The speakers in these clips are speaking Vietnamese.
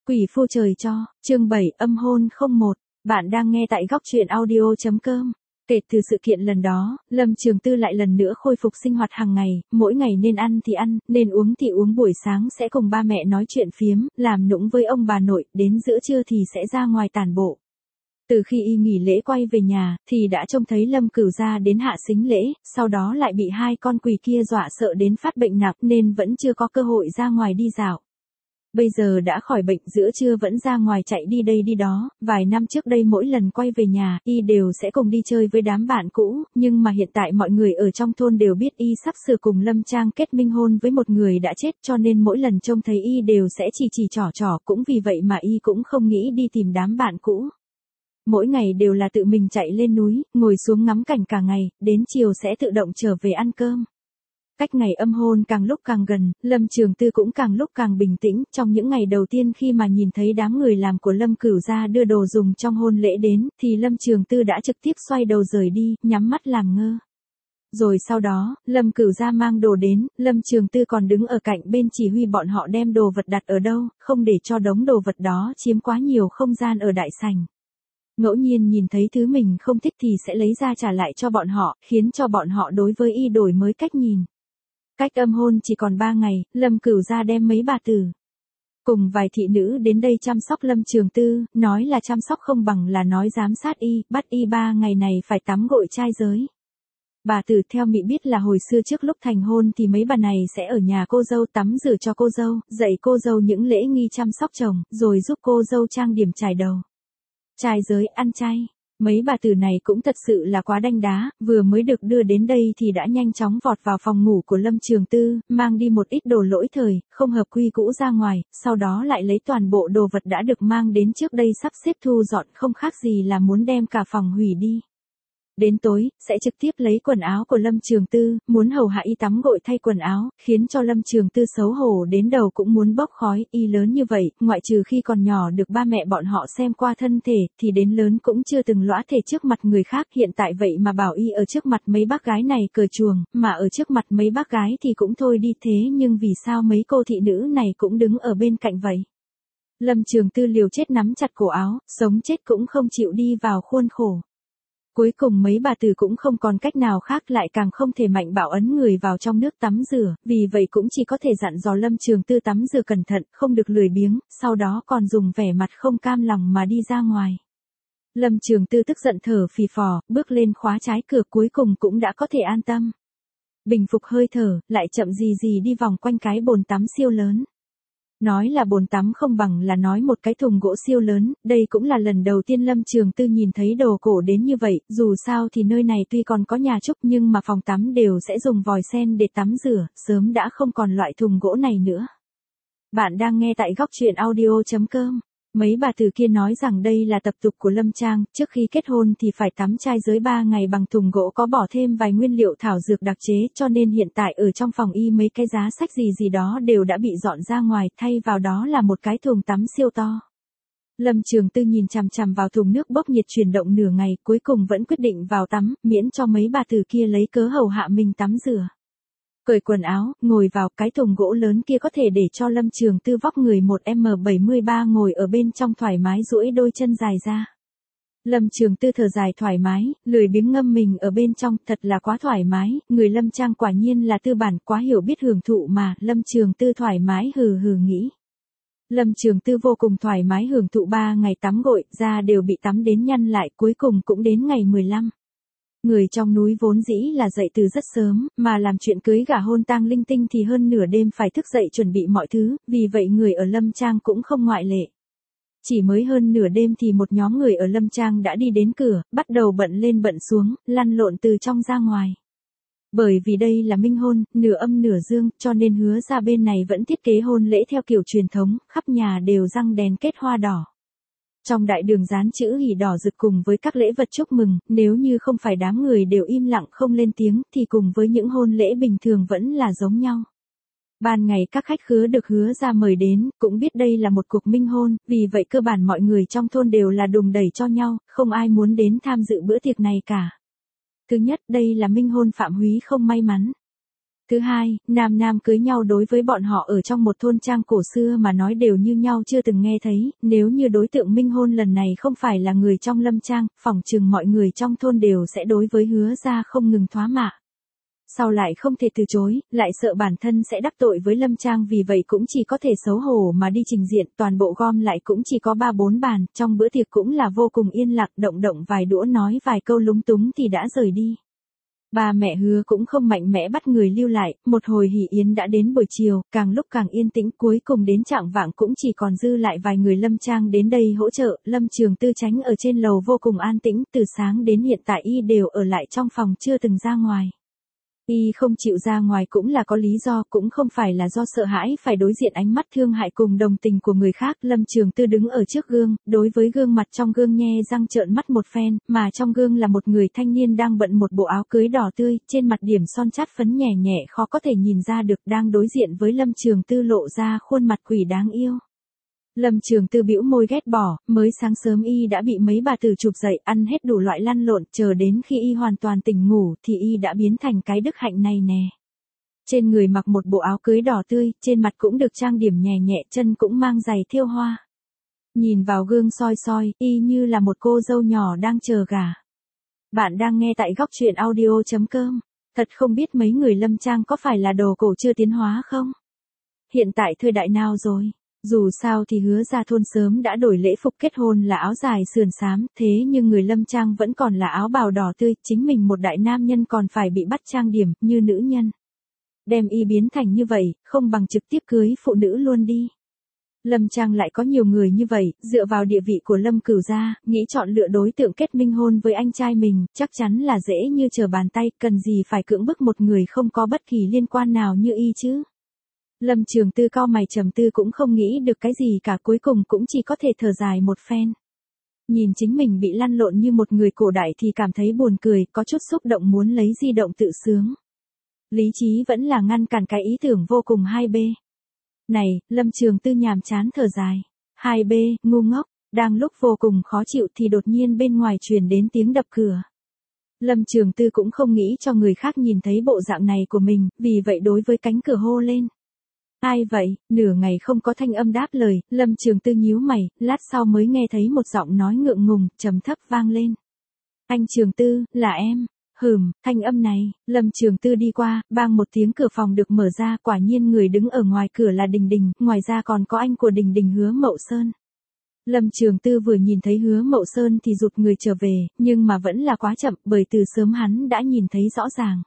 Quỷ phu trời cho, chương 7 âm hôn 01, bạn đang nghe tại góc truyện audio.com. Kể từ sự kiện lần đó, Lâm Trường Tư lại lần nữa khôi phục sinh hoạt hàng ngày, mỗi ngày nên ăn thì ăn, nên uống thì uống, buổi sáng sẽ cùng ba mẹ nói chuyện phiếm, làm nũng với ông bà nội, đến giữa trưa thì sẽ ra ngoài tản bộ. Từ khi y nghỉ lễ quay về nhà, thì đã trông thấy Lâm Cửu gia đến hạ sính lễ, sau đó lại bị hai con quỷ kia dọa sợ đến phát bệnh nặng nên vẫn chưa có cơ hội ra ngoài đi dạo. Bây giờ đã khỏi bệnh, giữa trưa vẫn ra ngoài chạy đi đây đi đó, vài năm trước đây mỗi lần quay về nhà, y đều sẽ cùng đi chơi với đám bạn cũ, nhưng mà hiện tại mọi người ở trong thôn đều biết y sắp sửa cùng Lâm Trang kết minh hôn với một người đã chết, cho nên mỗi lần trông thấy y đều sẽ chỉ trỏ trỏ, cũng vì vậy mà y cũng không nghĩ đi tìm đám bạn cũ. Mỗi ngày đều là tự mình chạy lên núi, ngồi xuống ngắm cảnh cả ngày, đến chiều sẽ tự động trở về ăn cơm. Cách ngày âm hôn càng lúc càng gần, Lâm Trường Tư cũng càng lúc càng bình tĩnh, trong những ngày đầu tiên khi mà nhìn thấy đám người làm của Lâm Cửu gia đưa đồ dùng trong hôn lễ đến, thì Lâm Trường Tư đã trực tiếp xoay đầu rời đi, nhắm mắt làm ngơ. Rồi sau đó, Lâm Cửu gia mang đồ đến, Lâm Trường Tư còn đứng ở cạnh bên chỉ huy bọn họ đem đồ vật đặt ở đâu, không để cho đống đồ vật đó chiếm quá nhiều không gian ở đại sảnh. Ngẫu nhiên nhìn thấy thứ mình không thích thì sẽ lấy ra trả lại cho bọn họ, khiến cho bọn họ đối với y đổi mới cách nhìn. Cách âm hôn chỉ còn 3 ngày, Lâm Cửu gia đem mấy bà tử cùng vài thị nữ đến đây chăm sóc Lâm Trường Tư, nói là chăm sóc không bằng là nói giám sát y, bắt y 3 ngày này phải tắm gội trai giới. Bà tử theo mị biết là hồi xưa trước lúc thành hôn thì mấy bà này sẽ ở nhà cô dâu tắm rửa cho cô dâu, dạy cô dâu những lễ nghi chăm sóc chồng, rồi giúp cô dâu trang điểm chải đầu. Trai giới, ăn chay. Mấy bà tử này cũng thật sự là quá đanh đá, vừa mới được đưa đến đây thì đã nhanh chóng vọt vào phòng ngủ của Lâm Trường Tư, mang đi một ít đồ lỗi thời, không hợp quy cũ ra ngoài, sau đó lại lấy toàn bộ đồ vật đã được mang đến trước đây sắp xếp thu dọn, không khác gì là muốn đem cả phòng hủy đi. Đến tối, sẽ trực tiếp lấy quần áo của Lâm Trường Tư, muốn hầu hạ y tắm gội thay quần áo, khiến cho Lâm Trường Tư xấu hổ đến đầu cũng muốn bốc khói, y lớn như vậy, ngoại trừ khi còn nhỏ được ba mẹ bọn họ xem qua thân thể, thì đến lớn cũng chưa từng lõa thể trước mặt người khác, hiện tại vậy mà bảo y ở trước mặt mấy bác gái này cởi chuồng, mà ở trước mặt mấy bác gái thì cũng thôi đi, thế nhưng vì sao mấy cô thị nữ này cũng đứng ở bên cạnh vậy? Lâm Trường Tư liều chết nắm chặt cổ áo, sống chết cũng không chịu đi vào khuôn khổ. Cuối cùng mấy bà tử cũng không còn cách nào khác, lại càng không thể mạnh bạo ấn người vào trong nước tắm rửa, vì vậy cũng chỉ có thể dặn dò Lâm Trường Tư tắm rửa cẩn thận, không được lười biếng, sau đó còn dùng vẻ mặt không cam lòng mà đi ra ngoài. Lâm Trường Tư tức giận thở phì phò, bước lên khóa trái cửa, cuối cùng cũng đã có thể an tâm. Bình phục hơi thở, lại chậm gì gì đi vòng quanh cái bồn tắm siêu lớn. Nói là bồn tắm không bằng là nói một cái thùng gỗ siêu lớn, đây cũng là lần đầu tiên Lâm Trường Tư nhìn thấy đồ cổ đến như vậy, dù sao thì nơi này tuy còn có nhà trúc nhưng mà phòng tắm đều sẽ dùng vòi sen để tắm rửa, sớm đã không còn loại thùng gỗ này nữa. Bạn đang nghe tại góc truyện audio.com. Mấy bà tử kia nói rằng đây là tập tục của Lâm Trang, trước khi kết hôn thì phải tắm trai giới 3 ngày bằng thùng gỗ có bỏ thêm vài nguyên liệu thảo dược đặc chế, cho nên hiện tại ở trong phòng y mấy cái giá sách gì đó đều đã bị dọn ra ngoài, thay vào đó là một cái thùng tắm siêu to. Lâm Trường Tư nhìn chằm chằm vào thùng nước bốc nhiệt chuyển động nửa ngày, cuối cùng vẫn quyết định vào tắm, miễn cho mấy bà tử kia lấy cớ hầu hạ mình tắm rửa. Cởi quần áo, ngồi vào cái thùng gỗ lớn kia có thể để cho Lâm Trường Tư vóc người 1m73 ngồi ở bên trong thoải mái duỗi đôi chân dài ra. Lâm Trường Tư thở dài thoải mái, lười biếng ngâm mình ở bên trong, thật là quá thoải mái, người Lâm Trang quả nhiên là tư bản, quá hiểu biết hưởng thụ mà, Lâm Trường Tư thoải mái hừ hừ nghĩ. Lâm Trường Tư vô cùng thoải mái hưởng thụ 3 ngày tắm gội, da đều bị tắm đến nhăn lại, cuối cùng cũng đến ngày 15. Người trong núi vốn dĩ là dậy từ rất sớm, mà làm chuyện cưới gả hôn tang linh tinh thì hơn nửa đêm phải thức dậy chuẩn bị mọi thứ, vì vậy người ở Lâm Trang cũng không ngoại lệ. Chỉ mới hơn nửa đêm thì một nhóm người ở Lâm Trang đã đi đến cửa, bắt đầu bận lên bận xuống, lăn lộn từ trong ra ngoài. Bởi vì đây là minh hôn, nửa âm nửa dương, cho nên Hứa ra bên này vẫn thiết kế hôn lễ theo kiểu truyền thống, khắp nhà đều răng đèn kết hoa đỏ. Trong đại đường dán chữ hỉ đỏ rực cùng với các lễ vật chúc mừng, nếu như không phải đám người đều im lặng không lên tiếng thì cùng với những hôn lễ bình thường vẫn là giống nhau. Ban ngày các khách khứa được Hứa ra mời đến, cũng biết đây là một cuộc minh hôn, vì vậy cơ bản mọi người trong thôn đều là đùn đẩy cho nhau, không ai muốn đến tham dự bữa tiệc này cả. Thứ nhất, đây là minh hôn Phạm Húy không may mắn. Thứ hai, nam nam cưới nhau đối với bọn họ ở trong một thôn trang cổ xưa mà nói đều như nhau chưa từng nghe thấy, nếu như đối tượng minh hôn lần này không phải là người trong lâm trang, phỏng chừng mọi người trong thôn đều sẽ đối với Hứa gia không ngừng thoá mạ. Sau lại không thể từ chối, lại sợ bản thân sẽ đắc tội với lâm trang vì vậy cũng chỉ có thể xấu hổ mà đi trình diện, toàn bộ gom lại cũng chỉ có 3-4 bàn, trong bữa tiệc cũng là vô cùng yên lặng, động động vài đũa nói vài câu lúng túng thì đã rời đi. Ba mẹ Hứa cũng không mạnh mẽ bắt người lưu lại, một hồi hỷ yến đã đến buổi chiều, càng lúc càng yên tĩnh, cuối cùng đến chạng vạng cũng chỉ còn dư lại vài người lâm trang đến đây hỗ trợ, Lâm Trường Tư tránh ở trên lầu vô cùng an tĩnh, từ sáng đến hiện tại y đều ở lại trong phòng chưa từng ra ngoài. Y không chịu ra ngoài cũng là có lý do, cũng không phải là do sợ hãi phải đối diện ánh mắt thương hại cùng đồng tình của người khác. Lâm Trường Tư đứng ở trước gương, đối với gương mặt trong gương nhe răng trợn mắt một phen, mà trong gương là một người thanh niên đang bận một bộ áo cưới đỏ tươi, trên mặt điểm son chát phấn nhẹ nhẹ khó có thể nhìn ra được, đang đối diện với Lâm Trường Tư lộ ra khuôn mặt quỷ đáng yêu. Lâm Trường Tư bĩu môi ghét bỏ, mới sáng sớm y đã bị mấy bà tử chụp dậy, ăn hết đủ loại lăn lộn, chờ đến khi y hoàn toàn tỉnh ngủ thì y đã biến thành cái đức hạnh này nè. Trên người mặc một bộ áo cưới đỏ tươi, trên mặt cũng được trang điểm nhẹ nhẹ, chân cũng mang giày thêu hoa. Nhìn vào gương soi soi, y như là một cô dâu nhỏ đang chờ gả. Bạn đang nghe tại góc truyện audio.com. Thật không biết mấy người lâm trang có phải là đồ cổ chưa tiến hóa không? Hiện tại thời đại nào rồi? Dù sao thì Hứa gia thôn sớm đã đổi lễ phục kết hôn là áo dài sườn xám, thế nhưng người lâm trang vẫn còn là áo bào đỏ tươi, chính mình một đại nam nhân còn phải bị bắt trang điểm, như nữ nhân. Đem y biến thành như vậy, không bằng trực tiếp cưới phụ nữ luôn đi. Lâm trang lại có nhiều người như vậy, dựa vào địa vị của Lâm Cửu gia, nghĩ chọn lựa đối tượng kết minh hôn với anh trai mình, chắc chắn là dễ như trở bàn tay, cần gì phải cưỡng bức một người không có bất kỳ liên quan nào như y chứ. Lâm Trường Tư cau mày trầm tư cũng không nghĩ được cái gì cả, cuối cùng cũng chỉ có thể thở dài một phen. Nhìn chính mình bị lăn lộn như một người cổ đại thì cảm thấy buồn cười, có chút xúc động muốn lấy di động tự sướng. Lý trí vẫn là ngăn cản cái ý tưởng vô cùng 2B. Này, Lâm Trường Tư nhàm chán thở dài. 2B, ngu ngốc, đang lúc vô cùng khó chịu thì đột nhiên bên ngoài truyền đến tiếng đập cửa. Lâm Trường Tư cũng không nghĩ cho người khác nhìn thấy bộ dạng này của mình, vì vậy đối với cánh cửa hô lên. Ai vậy? Nửa ngày không có thanh âm đáp lời, Lâm Trường Tư nhíu mày, lát sau mới nghe thấy một giọng nói ngượng ngùng, trầm thấp vang lên. Anh Trường Tư, là em. Thanh âm này, Lâm Trường Tư đi qua, bang một tiếng cửa phòng được mở ra, quả nhiên người đứng ở ngoài cửa là Đình Đình, ngoài ra còn có anh của Đình Đình Hứa Mậu Sơn. Lâm Trường Tư vừa nhìn thấy Hứa Mậu Sơn thì rụt người trở về, nhưng mà vẫn là quá chậm, bởi từ sớm hắn đã nhìn thấy rõ ràng.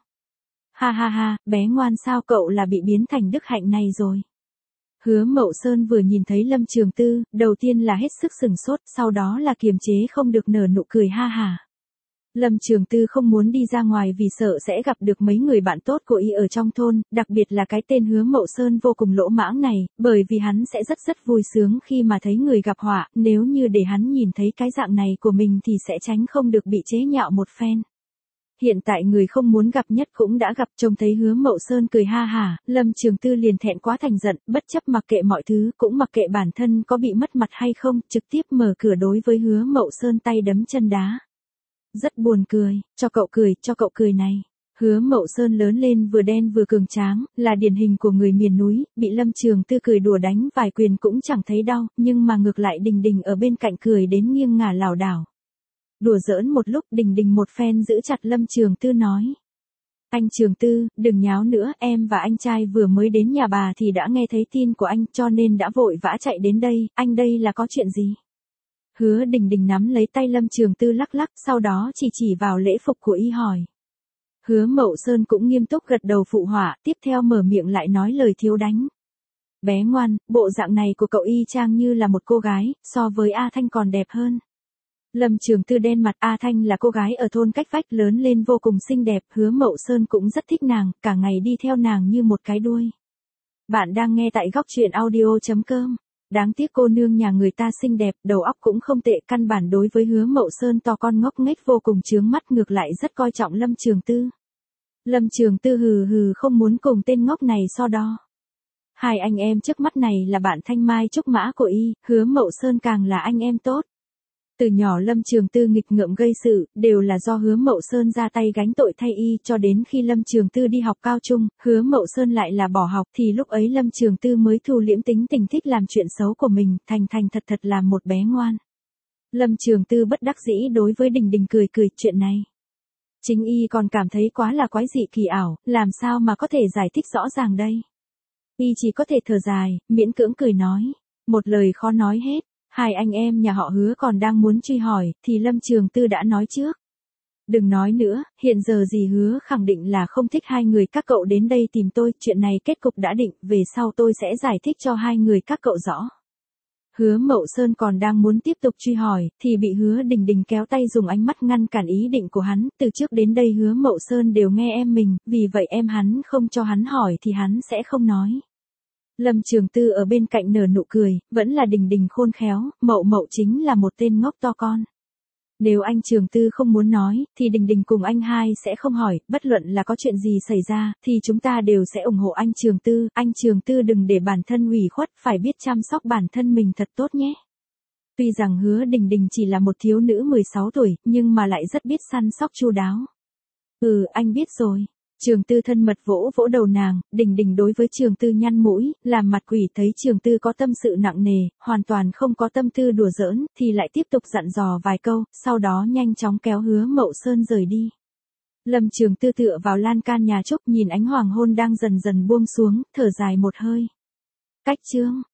Ha ha ha, bé ngoan sao cậu là bị biến thành đức hạnh này rồi. Hứa Mậu Sơn vừa nhìn thấy Lâm Trường Tư, đầu tiên là hết sức sừng sốt, sau đó là kiềm chế không được nở nụ cười ha hả. Lâm Trường Tư không muốn đi ra ngoài vì sợ sẽ gặp được mấy người bạn tốt của y ở trong thôn, đặc biệt là cái tên Hứa Mậu Sơn vô cùng lỗ mãng này, bởi vì hắn sẽ rất vui sướng khi mà thấy người gặp họa, nếu như để hắn nhìn thấy cái dạng này của mình thì sẽ tránh không được bị chế nhạo một phen. Hiện tại người không muốn gặp nhất cũng đã gặp, trông thấy Hứa Mậu Sơn cười ha hả, Lâm Trường Tư liền thẹn quá thành giận, bất chấp mặc kệ mọi thứ, cũng mặc kệ bản thân có bị mất mặt hay không, trực tiếp mở cửa đối với Hứa Mậu Sơn tay đấm chân đá. Rất buồn cười, cho cậu cười này. Hứa Mậu Sơn lớn lên vừa đen vừa cường tráng, là điển hình của người miền núi, bị Lâm Trường Tư cười đùa đánh vài quyền cũng chẳng thấy đau, nhưng mà ngược lại Đình Đình ở bên cạnh cười đến nghiêng ngả lảo đảo. Đùa giỡn một lúc, Đình Đình một phen giữ chặt Lâm Trường Tư nói. Anh Trường Tư, đừng nháo nữa, em và anh trai vừa mới đến nhà bà thì đã nghe thấy tin của anh cho nên đã vội vã chạy đến đây, anh đây là có chuyện gì? Hứa Đình Đình nắm lấy tay Lâm Trường Tư lắc lắc, sau đó chỉ vào lễ phục của y hỏi. Hứa Mậu Sơn cũng nghiêm túc gật đầu phụ họa, tiếp theo mở miệng lại nói lời thiếu đánh. Bé ngoan, bộ dạng này của cậu y chang như là một cô gái, so với A Thanh còn đẹp hơn. Lâm Trường Tư đen mặt, A Thanh là cô gái ở thôn cách vách lớn lên vô cùng xinh đẹp, Hứa Mậu Sơn cũng rất thích nàng, cả ngày đi theo nàng như một cái đuôi. Bạn đang nghe tại góc truyện audio.com. Đáng tiếc cô nương nhà người ta xinh đẹp, đầu óc cũng không tệ, căn bản đối với Hứa Mậu Sơn to con ngốc nghếch vô cùng chướng mắt, ngược lại rất coi trọng Lâm Trường Tư. Lâm Trường Tư hừ không muốn cùng tên ngốc này so đo. Hai anh em trước mắt này là bạn thanh mai trúc mã của y, Hứa Mậu Sơn càng là anh em tốt. Từ nhỏ Lâm Trường Tư nghịch ngợm gây sự, đều là do Hứa Mậu Sơn ra tay gánh tội thay y, cho đến khi Lâm Trường Tư đi học cao trung, Hứa Mậu Sơn lại là bỏ học, thì lúc ấy Lâm Trường Tư mới thu liễm tính tình thích làm chuyện xấu của mình, thành thành thật thật làm một bé ngoan. Lâm Trường Tư bất đắc dĩ đối với Đình Đình cười cười chuyện này. Chính y còn cảm thấy quá là quái dị kỳ ảo, làm sao mà có thể giải thích rõ ràng đây. Y chỉ có thể thở dài, miễn cưỡng cười nói. Một lời khó nói hết, hai anh em nhà họ Hứa còn đang muốn truy hỏi, thì Lâm Trường Tư đã nói trước. Đừng nói nữa, hiện giờ dì Hứa khẳng định là không thích hai người các cậu đến đây tìm tôi, chuyện này kết cục đã định, về sau tôi sẽ giải thích cho hai người các cậu rõ. Hứa Mậu Sơn còn đang muốn tiếp tục truy hỏi, thì bị Hứa Đình Đình kéo tay dùng ánh mắt ngăn cản ý định của hắn, từ trước đến đây Hứa Mậu Sơn đều nghe em mình, vì vậy em hắn không cho hắn hỏi thì hắn sẽ không nói. Lâm Trường Tư ở bên cạnh nở nụ cười, vẫn là Đình Đình khôn khéo, Mậu Mậu chính là một tên ngốc to con. Nếu anh Trường Tư không muốn nói, thì Đình Đình cùng anh hai sẽ không hỏi, bất luận là có chuyện gì xảy ra, thì chúng ta đều sẽ ủng hộ anh Trường Tư đừng để bản thân ủy khuất, phải biết chăm sóc bản thân mình thật tốt nhé. Tuy rằng Hứa Đình Đình chỉ là một thiếu nữ 16 tuổi, nhưng mà lại rất biết săn sóc chu đáo. Anh biết rồi. Trường Tư thân mật vỗ vỗ đầu nàng, Đình Đình đối với Trường Tư nhăn mũi, làm mặt quỷ thấy Trường Tư có tâm sự nặng nề, hoàn toàn không có tâm tư đùa giỡn, thì lại tiếp tục dặn dò vài câu, sau đó nhanh chóng kéo Hứa Mậu Sơn rời đi. Lâm Trường Tư tựa vào lan can nhà Trúc nhìn ánh hoàng hôn đang dần dần buông xuống, thở dài một hơi. Cách chương